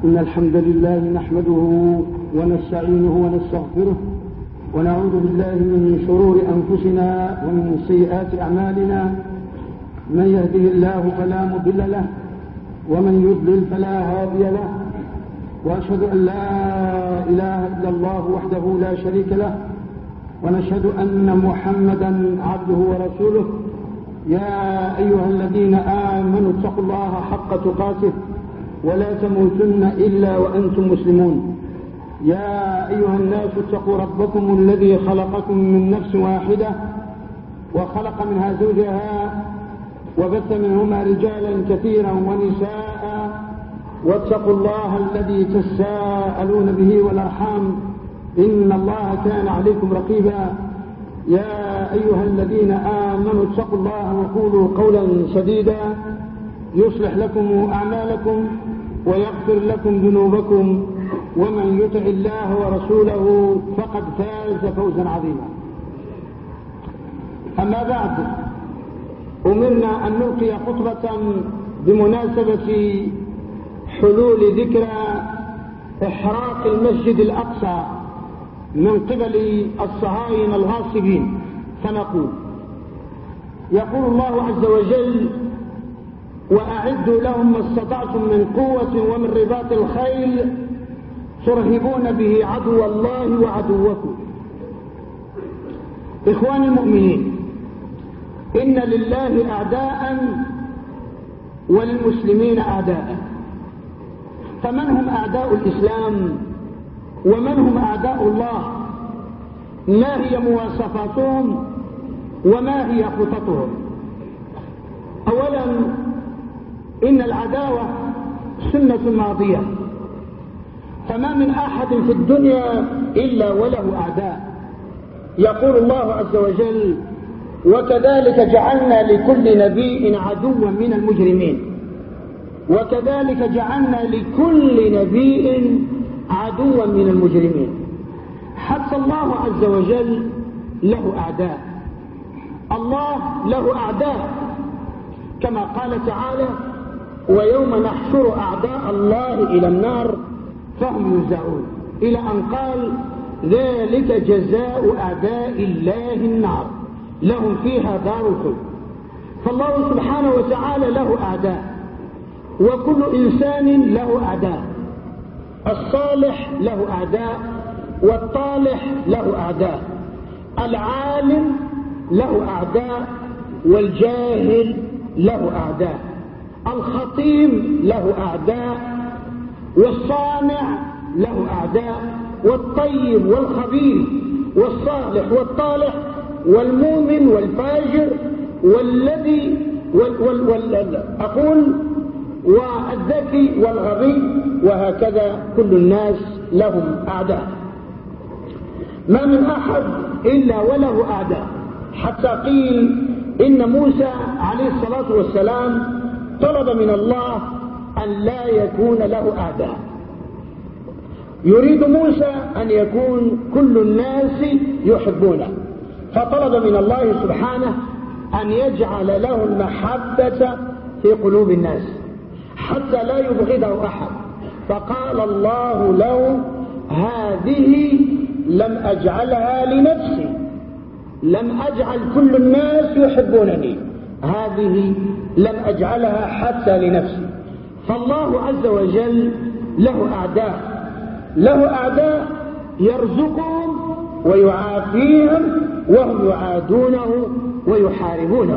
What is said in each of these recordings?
إن الحمد لله نحمده ونستعينه ونستغفره ونعوذ بالله من شرور أنفسنا ومن سيئات أعمالنا. من يهده الله فلا مضل له ومن يضلل فلا هادي له، وأشهد أن لا إله إلا الله وحده لا شريك له، ونشهد أن محمدا عبده ورسوله. يا أيها الذين آمنوا اتقوا الله حق تقاته ولا تموتن إلا وأنتم مسلمون. يا أيها الناس اتقوا ربكم الذي خلقكم من نفس واحدة وخلق منها زوجها وبث منهما رجالا كثيرا ونساء، واتقوا الله الذي تساءلون به والأرحام إن الله كان عليكم رقيبا. يا أيها الذين آمنوا اتقوا الله وقولوا قولا سديدا يصلح لكم أعمالكم ويغفر لكم ذنوبكم، ومن يطع الله ورسوله فقد فاز فوزا عظيما. أما بعد، أمرنا أن نلقي خطبة بمناسبة حلول ذكرى إحراق المسجد الأقصى من قبل الصهاينة الغاصبين، فنقول: يقول الله عز وجل: وأعدوا لهم ما استطعتم من قوة ومن رباط الخيل ترهبون به عدو الله وعدوكم. إخواني المؤمنين، إن لله أعداء وللمسلمين أعداء، فمن هم أعداء الإسلام ومن هم أعداء الله؟ ما هي مواصفاتهم وما هي خططهم؟ أولا، إن العداوة سنة ماضية، فما من أحد في الدنيا إلا وله أعداء. يقول الله عز وجل: وكذلك جعلنا لكل نبي عدوا من المجرمين. وكذلك جعلنا لكل نبي عدوا من المجرمين. حتى الله عز وجل له أعداء. الله له أعداء، كما قال تعالى: ويوم نحشر أعداء الله إلى النار فهم يوزعون، إلى أن قال: ذلك جزاء أعداء الله النار لهم فيها دار الخلد. فالله سبحانه وتعالى له أعداء، وكل إنسان له أعداء. الصالح له أعداء، والطالح له أعداء. العالم له أعداء، والجاهل له أعداء. الخطيب له أعداء، والصانع له أعداء. والطيب والخبيث والصالح والطالح والمؤمن والفاجر والذي أقول والذكي والغبي، وهكذا كل الناس لهم أعداء. ما من أحد إلا وله أعداء، حتى قيل إن موسى عليه الصلاة والسلام طلب من الله أن لا يكون له أعداء. يريد موسى أن يكون كل الناس يحبونه، فطلب من الله سبحانه أن يجعل له المحبة في قلوب الناس حتى لا يبغضه أحد. فقال الله له: هذه لم أجعلها لنفسي، لم أجعل كل الناس يحبونني، هذه لم أجعلها حتى لنفسي. فالله عز وجل له أعداء، له أعداء يرزقهم ويعافيهم وهم يعادونه ويحاربونه.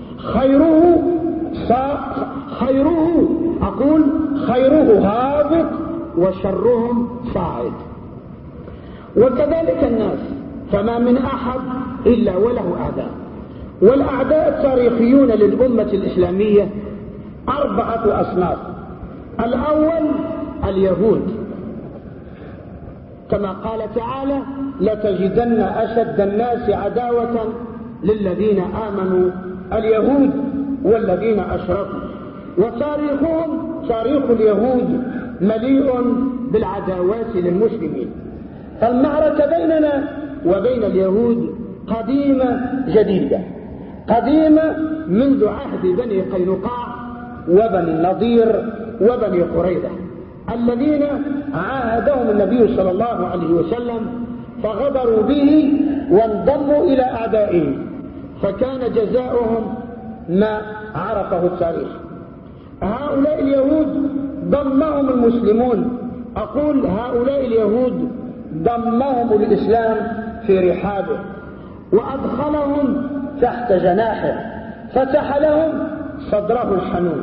خيره هابط وشرهم صاعد. وكذلك الناس، فما من أحد إلا وله أعداء. والأعداء التاريخيون للأمة الإسلامية 4 أصناف. الأول اليهود، كما قال تعالى: لتجدن أشد الناس عداوة للذين آمنوا اليهود والذين أشركوا. وتاريخهم، تاريخ اليهود، مليء بالعداوات للمسلمين. المعركة بيننا وبين اليهود قديمة جديدة، قديمة منذ عهد بني قينقاع وبني النضير وبني قريظة. الذين عاهدهم النبي صلى الله عليه وسلم فغدروا به وانضموا إلى أعدائه، فكان جزاؤهم ما عرفه التاريخ. هؤلاء اليهود ضمهم المسلمون، أقول هؤلاء اليهود ضمهم الإسلام في رحابه وأدخلهم تحت جناحه، فتح لهم صدره الحنون.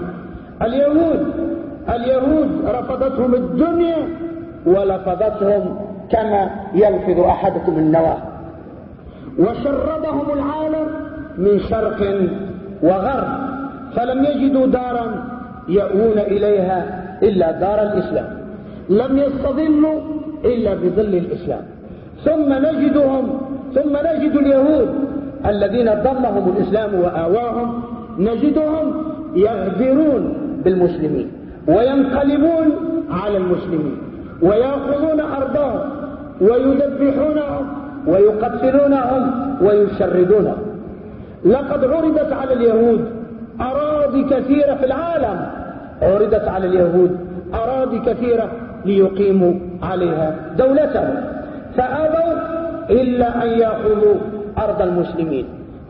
اليهود رفضتهم الدنيا ولفظتهم كما يلفظ أحدكم النواه، وشردهم العالم من شرق وغرب، فلم يجدوا دارا يأوون إليها إلا دار الإسلام، لم يستظلوا إلا بظل الإسلام. ثم نجد اليهود الذين ضمهم الإسلام وآواهم، نجدهم يغدرون بالمسلمين وينقلبون على المسلمين ويأخذون أرضهم ويذبحونهم ويقتلونهم ويشردونهم. لقد عرضت على اليهود أراضي كثيرة في العالم، عرضت على اليهود أراضي كثيرة ليقيموا عليها دولتهم، فأبوا إلا أن يأخذوا أرض المسلمين،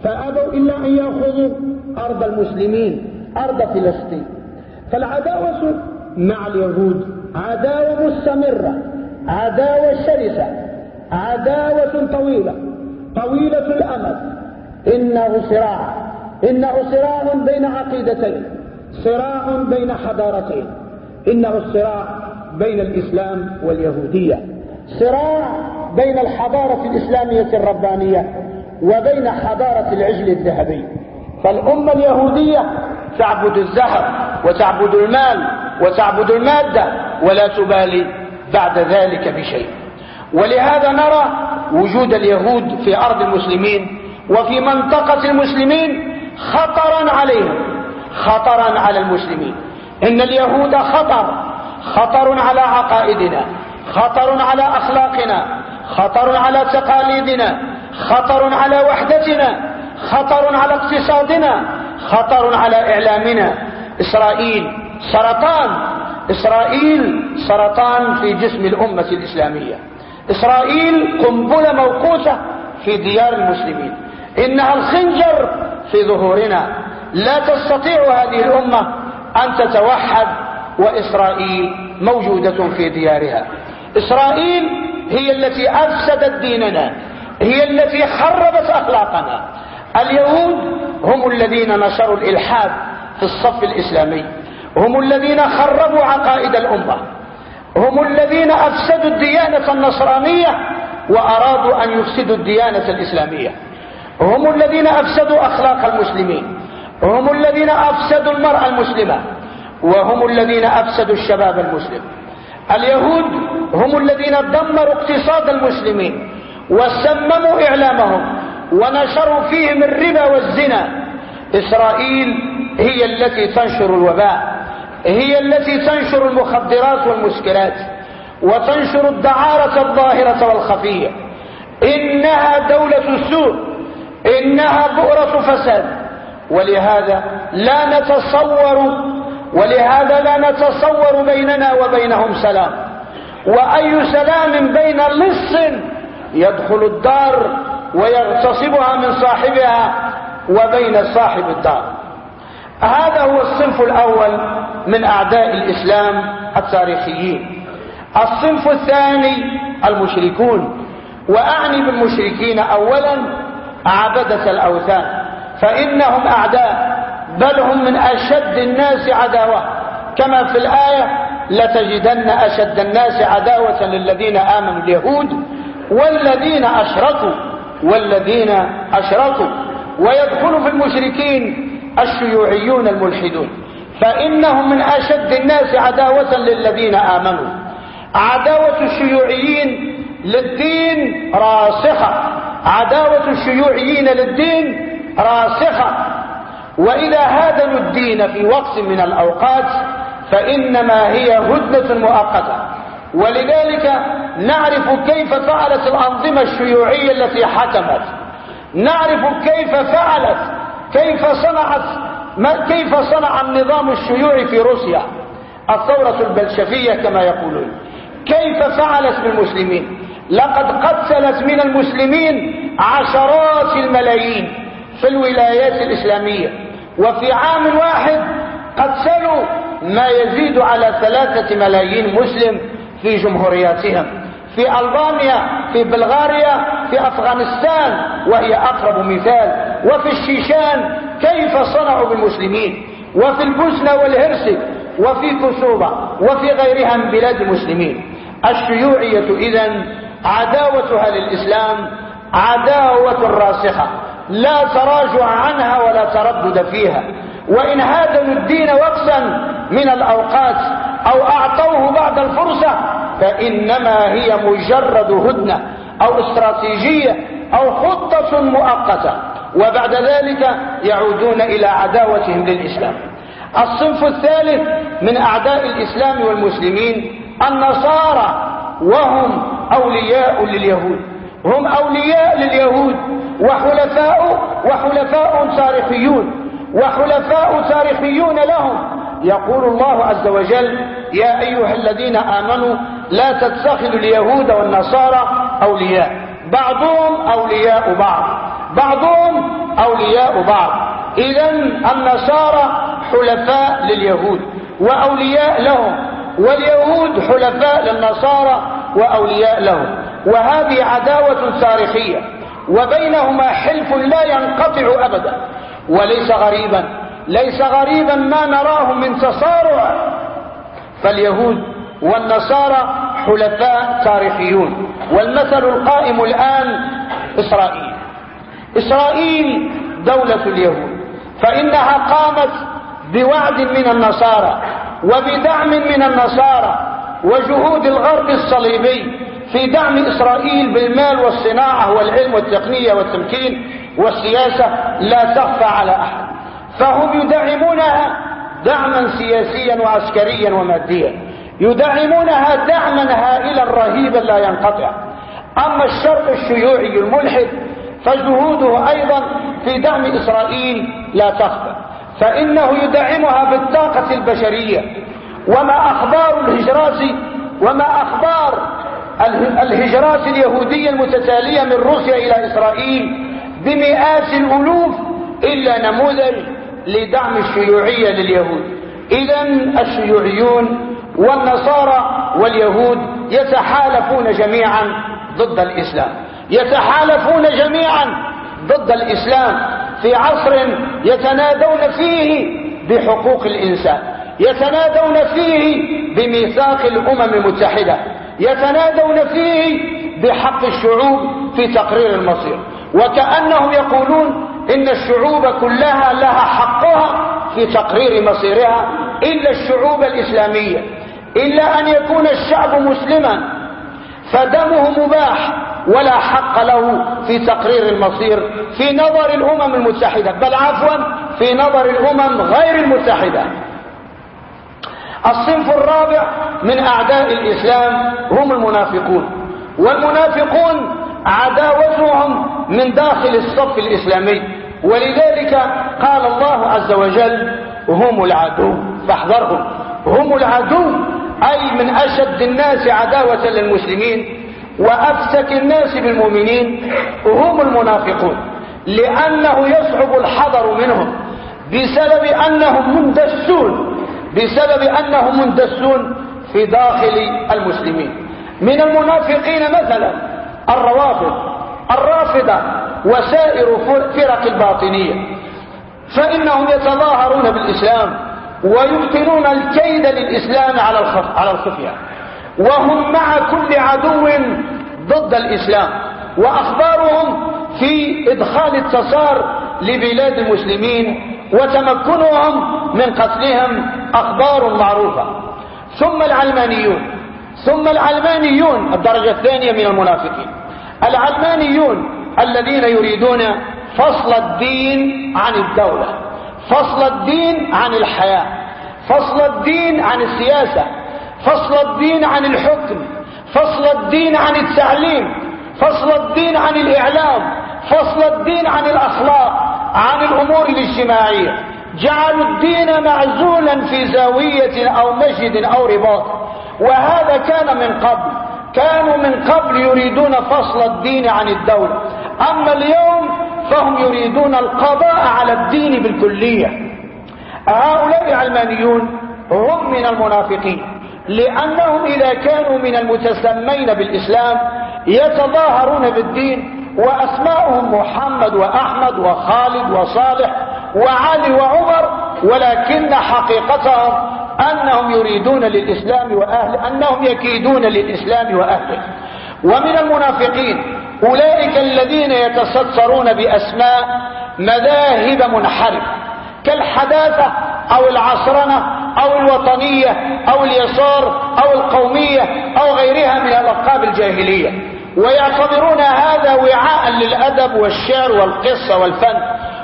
أرض المسلمين، أرض فلسطين. فالعداوة مع اليهود عداوة مستمرة، عداوة شرسة، عداوة طويلة الأمد. إنه صراع بين عقيدتين، صراع بين حضارتين، إنه الصراع بين الإسلام واليهودية، صراع بين الحضارة الإسلامية الربانية وبين حضارة العجل الذهبي. فالأمة اليهودية تعبد الذهب وتعبد المال وتعبد المادة ولا تبالي بعد ذلك بشيء. ولهذا نرى وجود اليهود في أرض المسلمين وفي منطقة المسلمين خطرا عليهم، خطرا على المسلمين. إن اليهود خطر على عقائدنا، خطر على أخلاقنا، خطر على تقاليدنا، خطر على وحدتنا، خطر على اقتصادنا، خطر على إعلامنا. إسرائيل سرطان في جسم الأمة الإسلامية. إسرائيل قنبلة موقوتة في ديار المسلمين، إنها الخنجر في ظهورنا. لا تستطيع هذه الأمة أن تتوحد وإسرائيل موجودة في ديارها. إسرائيل هي التي أفسدت ديننا، هي التي خربت أخلاقنا. اليهود هم الذين نشروا الإلحاد في الصف الإسلامي، هم الذين خربوا عقائد الأمة، هم الذين أفسدوا الديانة النصرانية وأرادوا أن يفسدوا الديانة الإسلامية، هم الذين أفسدوا أخلاق المسلمين، هم الذين أفسدوا المرأة المسلمة، وهم الذين أفسدوا الشباب المسلم. اليهود هم الذين دمروا اقتصاد المسلمين وسمموا إعلامهم ونشروا فيهم الربا والزنا. إسرائيل هي التي تنشر الوباء، هي التي تنشر المخدرات والمسكرات وتنشر الدعارة الظاهرة والخفية. إنها دولة سوء، إنها بؤرة فساد. ولهذا لا نتصور بيننا وبينهم سلام. وأي سلام بين لص يدخل الدار ويغتصبها من صاحبها وبين صاحب الدار. هذا هو الصنف الأول من أعداء الإسلام التاريخيين. الصنف الثاني المشركون، وأعني بالمشركين أولا عبدة الأوثان، فإنهم أعداء، بل هم من أشد الناس عداوة، كما في الآية: لتجدن أشد الناس عداوة للذين آمنوا اليهود والذين أشركوا. ويدخل في المشركين الشيوعيون الملحدون، فإنهم من أشد الناس عداوة للذين آمنوا. عداوة الشيوعيين للدين راسخة، عداوة الشيوعيين للدين راسخة، وإذا هادنوا الدين في وقت من الأوقات فإنما هي هدنة مؤقتة. ولذلك نعرف كيف فعلت الأنظمة الشيوعية التي حكمت، نعرف كيف فعلت، كيف صنع النظام الشيوعي في روسيا. الثورة البلشفية كما يقولون. كيف فعلت بالمسلمين؟ لقد قتلت من المسلمين عشرات الملايين في الولايات الإسلامية، وفي عام واحد قتلوا ما يزيد على 3 ملايين مسلم في جمهورياتهم، في ألبانيا، في بلغاريا، في أفغانستان وهي أقرب مثال، وفي الشيشان كيف صنعوا بالمسلمين، وفي البوسنة والهرسك، وفي كوسوفا، وفي غيرها من بلاد المسلمين. الشيوعية إذن عداوتها للإسلام عداوة راسخة لا تراجع عنها ولا تردد فيها، وإن هادنوا الدين وقتا من الأوقات أو أعطوه بعد الفرصة فإنما هي مجرد هدنة أو استراتيجية أو خطة مؤقتة، وبعد ذلك يعودون إلى عداوتهم للإسلام. الصنف الثالث من أعداء الإسلام والمسلمين النصارى، وهم أولياء لليهود، هم أولياء لليهود وحلفاء تاريخيون لهم. يقول الله عز وجل: يا أيها الذين آمنوا لا تتخذوا اليهود والنصارى أولياء، بعضهم أولياء بعض. إذن النصارى حلفاء لليهود وأولياء لهم، واليهود حلفاء للنصارى وأولياء لهم، وهذه عداوة تاريخية وبينهما حلف لا ينقطع أبدا. وليس غريبا ما نراه من تصارع، فاليهود والنصارى حلفاء تاريخيون. والمثل القائم الآن إسرائيل دولة اليهود، فإنها قامت بوعد من النصارى وبدعم من النصارى وجهود الغرب الصليبي في دعم إسرائيل بالمال والصناعة والعلم والتقنية والتمكين والسياسة لا تخفى على أحد، فهم يدعمونها دعما سياسيا وعسكريا وماديا، يدعمونها دعما هائلا رهيبا لا ينقطع. أما الشرق الشيوعي الملحد فجهوده أيضا في دعم إسرائيل لا تخفى، فإنه يدعمها بالطاقة البشرية. وما أخبار الهجرات اليهودية المتتالية من روسيا إلى إسرائيل بمئات الألوف إلا نموذج لدعم الشيوعية لليهود. إذن الشيوعيون والنصارى واليهود يتحالفون جميعا ضد الإسلام في عصر يتنادون فيه بحقوق الإنسان، يتنادون فيه بميثاق الأمم المتحدة، يتنادون فيه بحق الشعوب في تقرير المصير، وكأنهم يقولون إن الشعوب كلها لها حقها في تقرير مصيرها إلا الشعوب الإسلامية، إلا أن يكون الشعب مسلما فدمه مباح ولا حق له في تقرير المصير في نظر الأمم المتحدة، بل عفوا في نظر الأمم غير المتحدة. الصنف الرابع من أعداء الإسلام هم المنافقون، والمنافقون عداوتهم من داخل الصف الإسلامي، ولذلك قال الله عز وجل: هم العدو فاحذرهم. هم العدو أي من أشد الناس عداوة للمسلمين وأفسك الناس بالمؤمنين هم المنافقون، لأنه يصعب الحذر منهم بسبب أنهم مندسون في داخل المسلمين. من المنافقين مثلا الرافضة وسائر فرق الباطنية، فإنهم يتظاهرون بالإسلام ويبطنون الكيد للإسلام على الخفية، وهم مع كل عدو ضد الإسلام، وأخبارهم في إدخال التصار لبلاد المسلمين وتمكنهم من قتلهم أخبار معروفة. ثم العلمانيون الدرجة الثانية من المنافقين، العلمانيون الذين يريدون فصل الدين عن الدولة، فصل الدين عن الحياة، فصل الدين عن السياسة، فصل الدين عن الحكم، فصل الدين عن التعليم، فصل الدين عن الإعلام، فصل الدين عن الأخلاق، عن الأمور الاجتماعية، جعلوا الدين معزولا في زاوية أو مسجد أو رباط، وهذا كان من قبل. كانوا من قبل يريدون فصل الدين عن الدولة، أما اليوم فهم يريدون القضاء على الدين بالكلية. هؤلاء العلمانيون هم من المنافقين، لأنهم إذا كانوا من المتسمين بالإسلام يتظاهرون بالدين وأسماؤهم محمد وأحمد وخالد وصالح وعلي وعمر، ولكن حقيقتهم أنهم يريدون للإسلام وأهله، أنهم يكيدون للإسلام وأهله. ومن المنافقين أولئك الذين يتسترون بأسماء مذاهب منحرفة كالحداثة أو العصرنة أو الوطنية أو اليسار أو القومية أو غيرها من الألقاب الجاهلية، ويعتبرون هذا وعاء للأدب والشعر والقصة والفن،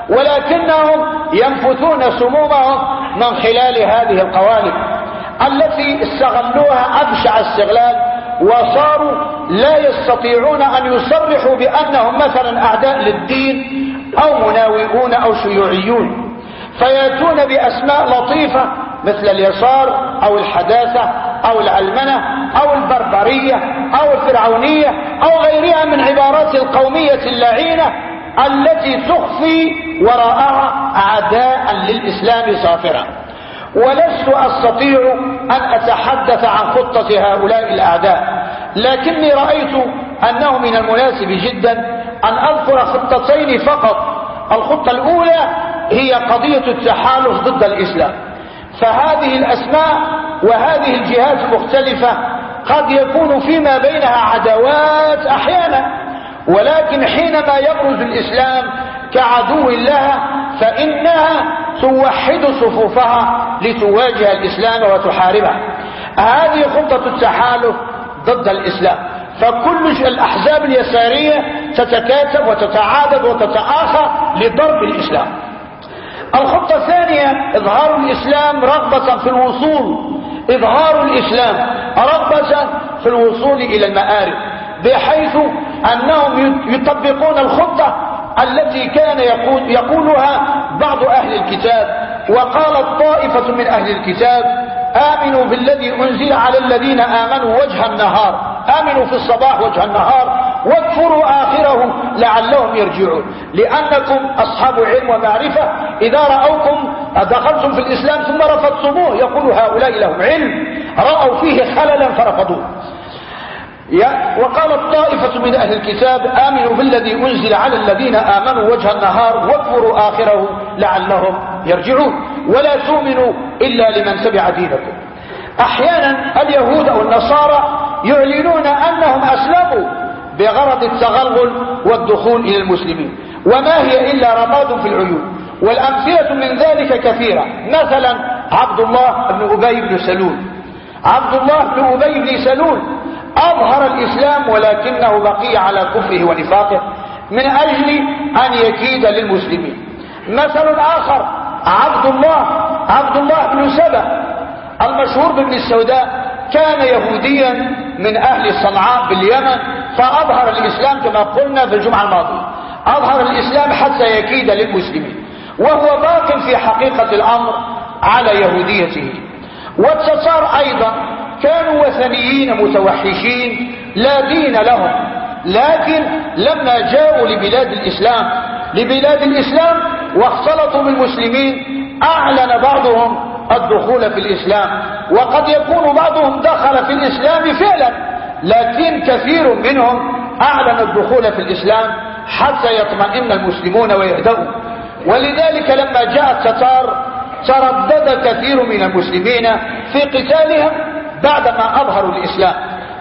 ولكنهم ينفثون سمومهم من خلال هذه القوالب التي استغلوها أبشع استغلال، وصاروا لا يستطيعون أن يصرحوا بأنهم مثلا أعداء للدين أو مناوئون أو شيوعيون، فيأتون بأسماء لطيفة مثل اليسار أو الحداثة أو العلمنة أو البربرية أو الفرعونية أو غيرها من عبارات القومية اللعينة التي تخفي وراءها أعداء للإسلام صافرا. ولست أستطيع أن أتحدث عن خطة هؤلاء الأعداء، لكني رأيت أنه من المناسب جدا أن أذكر خطتين فقط. الخطة الأولى هي قضية التحالف ضد الإسلام، فهذه الأسماء وهذه الجهات المختلفة قد يكون فيما بينها عداوات أحيانا، ولكن حينما يبرز الإسلام كعدو لها فإنها توحد صفوفها لتواجه الإسلام وتحاربه. هذه خطة التحالف ضد الإسلام، فكل الأحزاب اليسارية تتكاتب وتتعاضد وتتآخى لضرب الإسلام. الخطة الثانية إظهار الإسلام رغبة في الوصول، إظهار الإسلام رغبة في الوصول إلى المآرب، بحيث أنهم يطبقون الخطة التي كان يقولها بعض أهل الكتاب. وقالت طائفة من أهل الكتاب آمنوا بالذي أنزل على الذين آمنوا وجه النهار، آمنوا في الصباح وجه النهار واكفروا آخره لعلهم يرجعون، لأنكم أصحاب علم ومعرفة إذا رأوكم دخلتم في الإسلام ثم رفضتموه، يقول هؤلاء لهم علم رأوا فيه خللا فرفضوه. وقالت طائفة من أهل الكتاب آمنوا بالذي أنزل على الذين آمنوا وجه النهار واكفروا آخره لعلهم يرجعون، ولا تؤمنوا إلا لمن تبع دينكم. أحيانا اليهود أو النصارى يعلنون أنهم أسلموا بغرض التغلغل والدخول إلى المسلمين، وما هي إلا رماد في العيون، والأمثلة من ذلك كثيرة. مثلا عبد الله بن أبي بن سلول، عبد الله بن أبي بن سلول أظهر الإسلام ولكنه بقي على كفره ونفاقه من أجل أن يكيد للمسلمين. مثل آخر عبد الله بن سبأ المشهور بابن السوداء، كان يهوديا من أهل صنعاء باليمن، فأظهر الإسلام كما قلنا في الجمعة الماضية، أظهر الإسلام حتى يكيد للمسلمين، وهو باق في حقيقة الأمر على يهوديته. والتتار أيضا كانوا وثنيين متوحشين لا دين لهم، لكن لما جاءوا لبلاد الإسلام واختلطوا بالمسلمين أعلن بعضهم الدخول في الإسلام، وقد يكون بعضهم دخل في الإسلام فعلا، لكن كثير منهم أعلن الدخول في الإسلام حتى يطمئن المسلمون ويهدأوا. ولذلك لما جاء التتار تردد كثير من المسلمين في قتالهم بعدما أظهروا الإسلام،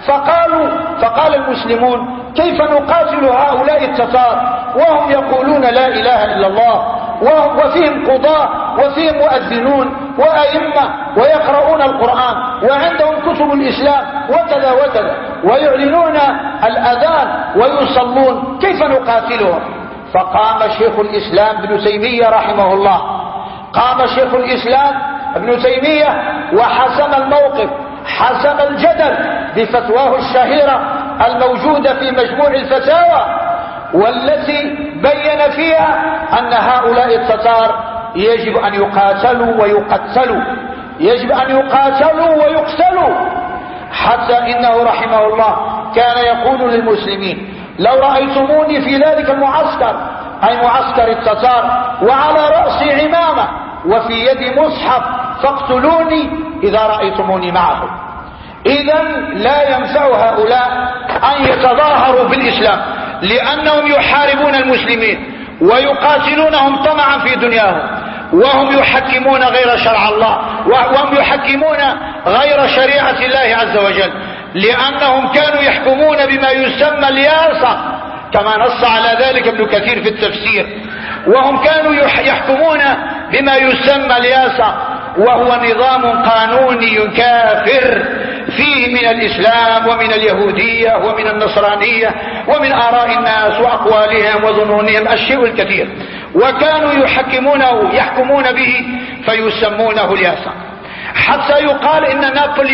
فقال المسلمون كيف نقاتل هؤلاء التتار وهم يقولون لا إله إلا الله، وفيهم قضاة وفيهم مؤذنون وأئمة ويقرؤون القرآن وعندهم كتب الإسلام وكذا وكذا ويعلنون الأذان ويصلون، كيف نقاتلهم؟ فقام شيخ الإسلام ابن تيمية رحمه الله، قام شيخ الإسلام ابن تيمية وحسم الموقف، حسم الجدل بفتواه الشهيرة الموجودة في مجموع الفتاوى، والتي بين فيها أن هؤلاء التتار يجب أن يقاتلوا ويقتلوا، يجب أن يقاتلوا ويقتلوا. حتى إنه رحمه الله كان يقول للمسلمين: لو رأيتموني في ذلك المعسكر، أي معسكر التتار، وعلى رأسي عمامة وفي يدي مصحف، فاقتلوني إذا رأيتموني معهم. إذا لا ينفع هؤلاء أن يتظاهروا بالإسلام، لأنهم يحاربون المسلمين ويقاتلونهم طمعا في دنياهم، وهم يحكمون غير شرع الله، وهم يحكمون غير شريعة الله عز وجل، لأنهم كانوا يحكمون بما يسمى الياسة، كما نص على ذلك ابن كثير في التفسير. وهم كانوا يحكمون بما يسمى الياسة، وهو نظام قانوني كافر فيه من الإسلام ومن اليهودية ومن النصرانية ومن آراء الناس وأقوالهم وظنونهم الشيء الكثير، وكانوا يحكمون به فيسمونه الياسة. حتى يقال إن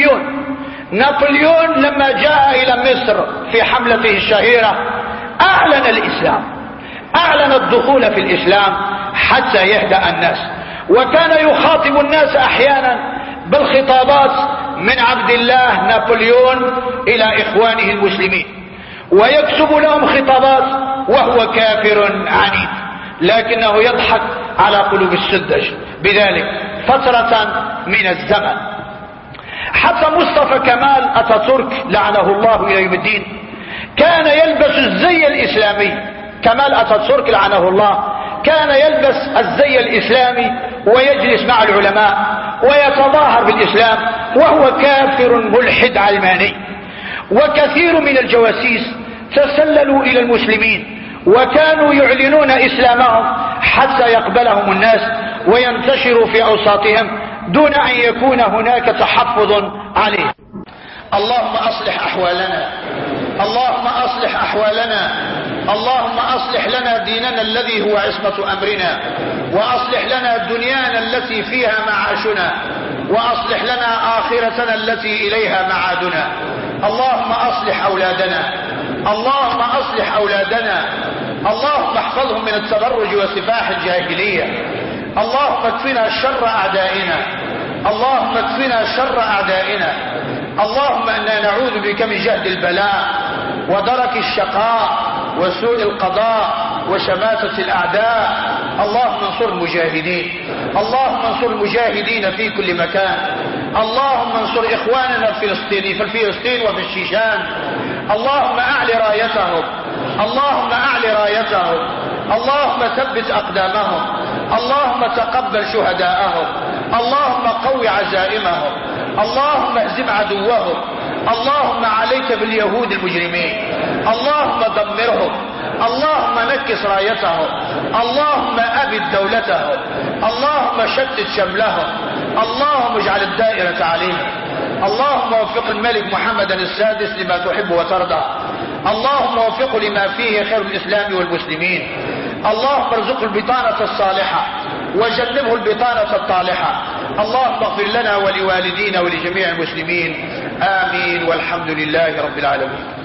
نابليون لما جاء إلى مصر في حملته الشهيرة أعلن الإسلام، أعلن الدخول في الإسلام حتى يهدأ الناس، وكان يخاطب الناس أحيانا بالخطابات من عبد الله نابليون إلى إخوانه المسلمين، ويكتب لهم خطابات وهو كافر عنيد، لكنه يضحك على قلوب السذج بذلك فترة من الزمن. حتى مصطفى كمال أتاتورك لعنه الله إلى يوم الدين كان يلبس الزي الإسلامي. كمال أتاتورك لعنه الله كان يلبس الزي الإسلامي ويجلس مع العلماء ويتظاهر بالإسلام، وهو كافر ملحد علماني. وكثير من الجواسيس تسللوا إلى المسلمين وكانوا يعلنون إسلامهم حتى يقبلهم الناس وينتشروا في أوساطهم دون أن يكون هناك تحفظ عليه. اللهم أصلح أحوالنا، اللهم أصلح أحوالنا، اللهم أصلح لنا ديننا الذي هو عصمة أمرنا، وأصلح لنا دنيانا التي فيها معاشنا، وأصلح لنا آخرتنا التي إليها معادنا. اللهم أصلح أولادنا، اللهم أصلح أولادنا، اللهم احفظهم من التبرج وسفاح الجاهلية. اللهم اكفنا شر أعدائنا، اللهم اكفنا شر أعدائنا. اللهم إنا نعوذ بك من جهد البلاء ودرك الشقاء وسوء القضاء وشماتة الأعداء. اللهم انصر المجاهدين، اللهم انصر المجاهدين في كل مكان. اللهم انصر إخواننا الفلسطينيين في فلسطين وفي الشيشان. اللهم أعل رايتهم، اللهم أعل رايتهم، اللهم ثبت أقدامهم، اللهم تقبل شهداءهم، اللهم قوي عزائمهم، اللهم اهزم عدوهم. اللهم عليك باليهود المجرمين، اللهم دمرهم، اللهم نكس رايتهم، اللهم أبد دولتهم، اللهم شتت شملهم، اللهم اجعل الدائرة عليهم. اللهم وفق الملك محمد السادس لما تحب وترضى، اللهم وفقه لما فيه خير الإسلام والمسلمين. اللهم ارزقه البطانة الصالحة وجنبه البطانة الطالحة. اللهم اغفر لنا ولوالدينا ولجميع المسلمين، آمين، والحمد لله رب العالمين.